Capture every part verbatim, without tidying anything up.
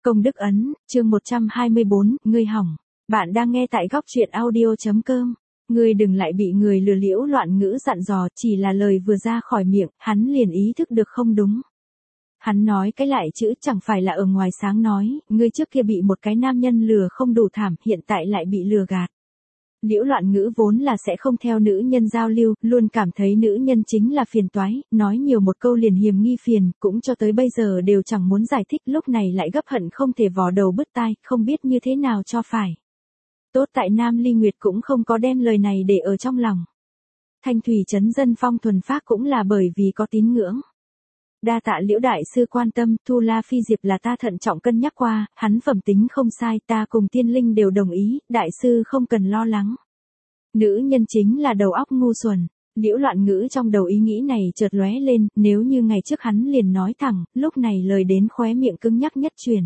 Công đức ấn, chương một trăm hai mươi bốn, ngươi hỏng. Bạn đang nghe tại góc truyện audio.com. Ngươi đừng lại bị người lừa liễu loạn ngữ dặn dò, chỉ là lời vừa ra khỏi miệng, hắn liền ý thức được không đúng. Hắn nói cái lại chữ chẳng phải là ở ngoài sáng nói, ngươi trước kia bị một cái nam nhân lừa không đủ thảm, hiện tại lại bị lừa gạt. Liễu loạn ngữ vốn là sẽ không theo nữ nhân giao lưu, luôn cảm thấy nữ nhân chính là phiền toái, nói nhiều một câu liền hiềm nghi phiền, cũng cho tới bây giờ đều chẳng muốn giải thích, lúc này lại gấp hận không thể vò đầu bứt tai, không biết như thế nào cho phải. Tốt tại Nam Ly Nguyệt cũng không có đem lời này để ở trong lòng. Thanh thủy trấn dân phong thuần phác cũng là bởi vì có tín ngưỡng. Đa tạ Liễu đại sư quan tâm, Thu La Phi Diệp là ta thận trọng cân nhắc qua, hắn phẩm tính không sai, ta cùng tiên linh đều đồng ý, đại sư không cần lo lắng. Nữ nhân chính là đầu óc ngu xuẩn. Liễu loạn ngữ trong đầu ý nghĩ này chợt lóe lên, nếu như ngày trước hắn liền nói thẳng, lúc này lời đến khóe miệng cứng nhắc nhất truyền.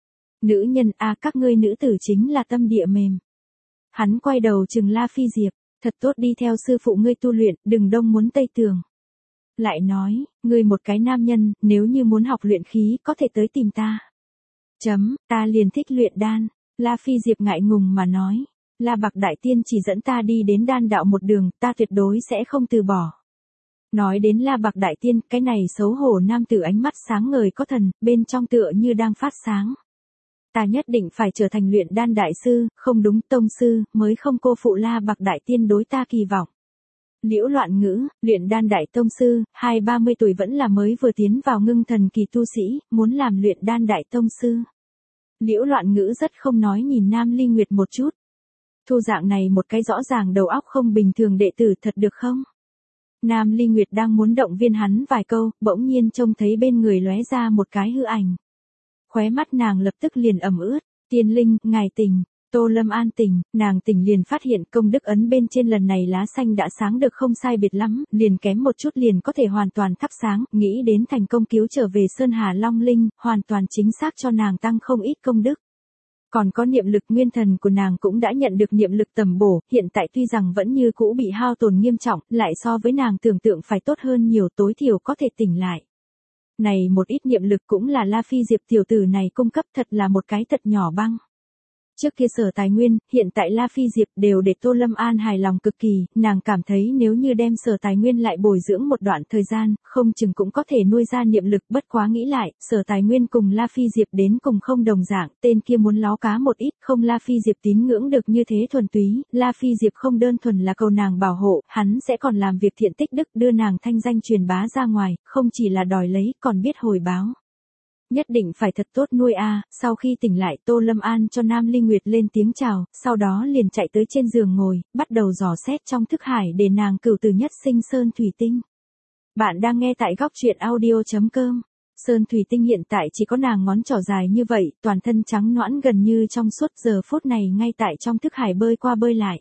Nữ nhân a à, các ngươi nữ tử chính là tâm địa mềm. Hắn quay đầu chừng La Phi Diệp, thật tốt đi theo sư phụ ngươi tu luyện, đừng đông muốn tây tường. Lại nói, ngươi một cái nam nhân, nếu như muốn học luyện khí, có thể tới tìm ta. Chấm, ta liền thích luyện đan. La Phi Diệp ngại ngùng mà nói. La Bạc Đại Tiên chỉ dẫn ta đi đến đan đạo một đường, ta tuyệt đối sẽ không từ bỏ. Nói đến La Bạc Đại Tiên, cái này xấu hổ nam tử ánh mắt sáng ngời có thần, bên trong tựa như đang phát sáng. Ta nhất định phải trở thành luyện đan đại sư, không đúng tông sư, mới không cô phụ La Bạc Đại Tiên đối ta kỳ vọng. Liễu loạn ngữ, luyện đan đại tông sư, hai ba mươi tuổi vẫn là mới vừa tiến vào ngưng thần kỳ tu sĩ, muốn làm luyện đan đại tông sư. Liễu loạn ngữ rất không nói nhìn Nam Ly Nguyệt một chút. Thu dạng này một cái rõ ràng đầu óc không bình thường đệ tử thật được không? Nam Ly Nguyệt đang muốn động viên hắn vài câu, bỗng nhiên trông thấy bên người lóe ra một cái hư ảnh. Khóe mắt nàng lập tức liền ẩm ướt, tiên linh, ngài tỉnh. Tô Lâm An tỉnh, nàng tỉnh liền phát hiện công đức ấn bên trên lần này lá xanh đã sáng được không sai biệt lắm, liền kém một chút liền có thể hoàn toàn thắp sáng, nghĩ đến thành công cứu trở về Sơn Hà Long Linh, hoàn toàn chính xác cho nàng tăng không ít công đức. Còn có niệm lực nguyên thần của nàng cũng đã nhận được niệm lực tầm bổ, hiện tại tuy rằng vẫn như cũ bị hao tổn nghiêm trọng, lại so với nàng tưởng tượng phải tốt hơn nhiều, tối thiểu có thể tỉnh lại. Này một ít niệm lực cũng là La Phi Diệp tiểu tử này cung cấp, thật là một cái thật nhỏ băng. Trước kia Sở Tài Nguyên, hiện tại La Phi Diệp đều để Tô Lâm An hài lòng cực kỳ, nàng cảm thấy nếu như đem Sở Tài Nguyên lại bồi dưỡng một đoạn thời gian, không chừng cũng có thể nuôi ra niệm lực, bất quá nghĩ lại, Sở Tài Nguyên cùng La Phi Diệp đến cùng không đồng dạng, tên kia muốn láo cá một ít, không La Phi Diệp tín ngưỡng được như thế thuần túy, La Phi Diệp không đơn thuần là cầu nàng bảo hộ, hắn sẽ còn làm việc thiện tích đức đưa nàng thanh danh truyền bá ra ngoài, không chỉ là đòi lấy, còn biết hồi báo. Nhất định phải thật tốt nuôi a. À. Sau khi tỉnh lại Tô Lâm An cho Nam Ly Nguyệt lên tiếng chào, sau đó liền chạy tới trên giường ngồi, bắt đầu dò xét trong thức hải để nàng cửu từ nhất sinh sơn thủy tinh. Bạn đang nghe tại góc truyện audio.com. Sơn thủy tinh hiện tại chỉ có nàng ngón trỏ dài như vậy, toàn thân trắng nõn gần như trong suốt, giờ phút này ngay tại trong thức hải bơi qua bơi lại.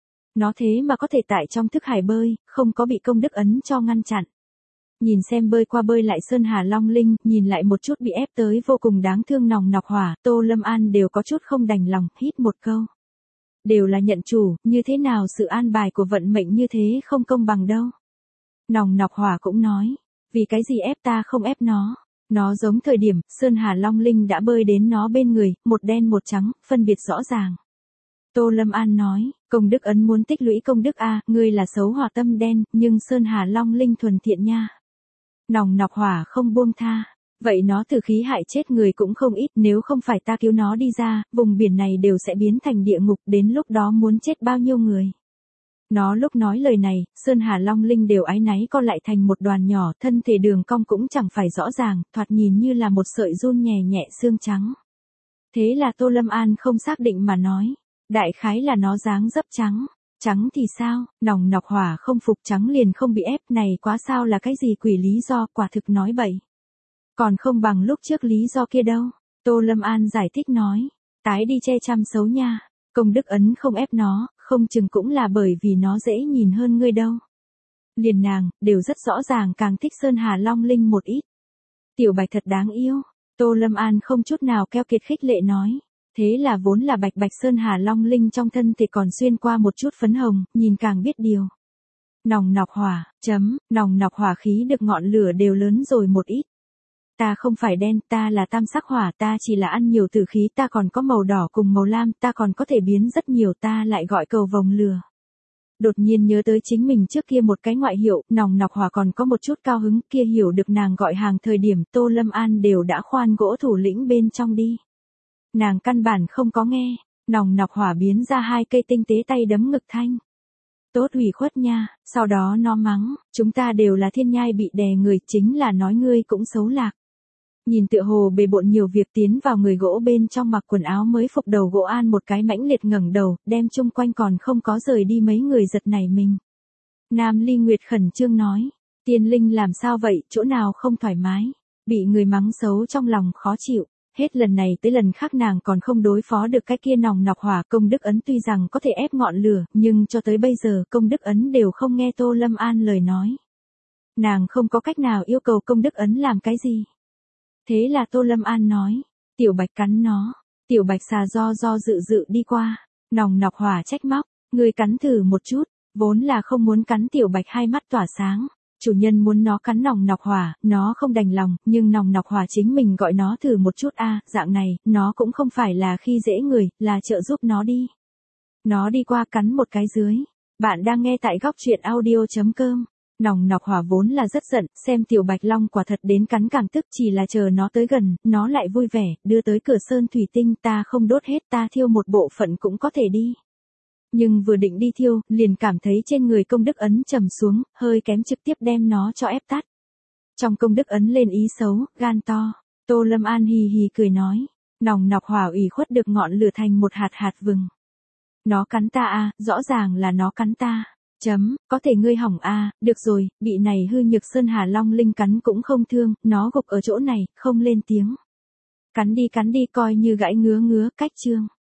Nó thế mà có thể tại trong thức hải bơi, không có bị công đức ấn cho ngăn chặn. Nhìn xem bơi qua bơi lại Sơn Hà Long Linh, nhìn lại một chút bị ép tới vô cùng đáng thương Nòng Nọc Hỏa, Tô Lâm An đều có chút không đành lòng, hít một câu. Đều là nhận chủ, như thế nào sự an bài của vận mệnh như thế không công bằng đâu. Nòng Nọc Hỏa cũng nói, vì cái gì ép ta không ép nó. Nó giống thời điểm, Sơn Hà Long Linh đã bơi đến nó bên người, một đen một trắng, phân biệt rõ ràng. Tô Lâm An nói, công đức ấn muốn tích lũy công đức a, ngươi là xấu hỏa tâm đen, nhưng Sơn Hà Long Linh thuần thiện nha. Nòng Nọc Hỏa không buông tha, vậy nó tử khí hại chết người cũng không ít, nếu không phải ta cứu nó đi ra, vùng biển này đều sẽ biến thành địa ngục, đến lúc đó muốn chết bao nhiêu người. Nó lúc nói lời này, Sơn Hà Long Linh đều áy náy co lại thành một đoàn nhỏ, thân thể đường cong cũng chẳng phải rõ ràng, thoạt nhìn như là một sợi run nhẹ nhẹ xương trắng. Thế là Tô Lâm An không xác định mà nói, đại khái là nó dáng dấp trắng. Trắng thì sao, Nòng Nọc Hỏa không phục, trắng liền không bị ép, này quá sao là cái gì quỷ lý do, quả thực nói bậy. Còn không bằng lúc trước lý do kia đâu. Tô Lâm An giải thích nói, tái đi che chăm xấu nha, công đức ấn không ép nó, không chừng cũng là bởi vì nó dễ nhìn hơn ngươi đâu. Liền nàng, đều rất rõ ràng càng thích Sơn Hà Long Linh một ít. Tiểu Bạch thật đáng yêu, Tô Lâm An không chút nào keo kiệt khích lệ nói. Thế là vốn là bạch bạch Sơn Hà Long Linh trong thân thể còn xuyên qua một chút phấn hồng, nhìn càng biết điều. Nòng Nọc Hỏa, chấm, Nòng Nọc Hỏa khí được ngọn lửa đều lớn rồi một ít. Ta không phải đen, ta là tam sắc hỏa, ta chỉ là ăn nhiều tử khí, ta còn có màu đỏ cùng màu lam, ta còn có thể biến rất nhiều, ta lại gọi cầu vồng lửa. Đột nhiên nhớ tới chính mình trước kia một cái ngoại hiệu, nòng nọc hỏa, còn có một chút cao hứng, kia hiểu được nàng gọi hàng thời điểm Tô Lâm An đều đã khoan gỗ thủ lĩnh bên trong đi. Nàng căn bản không có nghe, nòng nọc hỏa biến ra hai cây tinh tế tay đấm ngực thanh. Tốt ủy khuất nha, sau đó nó mắng, chúng ta đều là thiên nhai bị đè người, chính là nói ngươi cũng xấu lạc. Nhìn tựa hồ bề bộn nhiều việc tiến vào người gỗ bên trong mặc quần áo mới phục đầu gỗ An một cái mãnh liệt ngẩng đầu, đem chung quanh còn không có rời đi mấy người giật nảy mình. Nam Ly Nguyệt khẩn trương nói, tiên linh làm sao vậy, chỗ nào không thoải mái, bị người mắng xấu trong lòng khó chịu. Hết lần này tới lần khác nàng còn không đối phó được cái kia nòng nọc hỏa. Công đức ấn tuy rằng có thể ép ngọn lửa, nhưng cho tới bây giờ công đức ấn đều không nghe Tô Lâm An lời nói. Nàng không có cách nào yêu cầu công đức ấn làm cái gì. Thế là Tô Lâm An nói, tiểu bạch cắn nó. Tiểu bạch xà do do dự dự đi qua, nòng nọc hỏa trách móc, ngươi cắn thử một chút, vốn là không muốn cắn. Tiểu bạch hai mắt tỏa sáng. Chủ nhân muốn nó cắn nòng nọc hỏa, nó không đành lòng, nhưng nòng nọc hỏa chính mình gọi nó thử một chút a, à, dạng này, nó cũng không phải là khi dễ người, là trợ giúp nó đi. Nó đi qua cắn một cái dưới. Bạn đang nghe tại góc truyện audio chấm com. Nòng nọc hỏa vốn là rất giận, xem tiểu bạch long quả thật đến cắn càng tức, chỉ là chờ nó tới gần, nó lại vui vẻ, đưa tới cửa sơn thủy tinh, ta không đốt hết, ta thiêu một bộ phận cũng có thể đi. Nhưng vừa định đi thiêu, liền cảm thấy trên người công đức ấn trầm xuống, hơi kém trực tiếp đem nó cho ép tắt. Trong công đức ấn lên ý xấu, gan to. Tô Lâm An hì hì cười nói, nòng nọc hỏa ủy khuất được ngọn lửa thành một hạt hạt vừng. Nó cắn ta a, à, rõ ràng là nó cắn ta. Chấm, có thể ngươi hỏng a, à, được rồi, bị này hư nhược sơn hà long linh cắn cũng không thương, nó gục ở chỗ này, không lên tiếng. Cắn đi cắn đi coi như gãi ngứa ngứa, cách chương.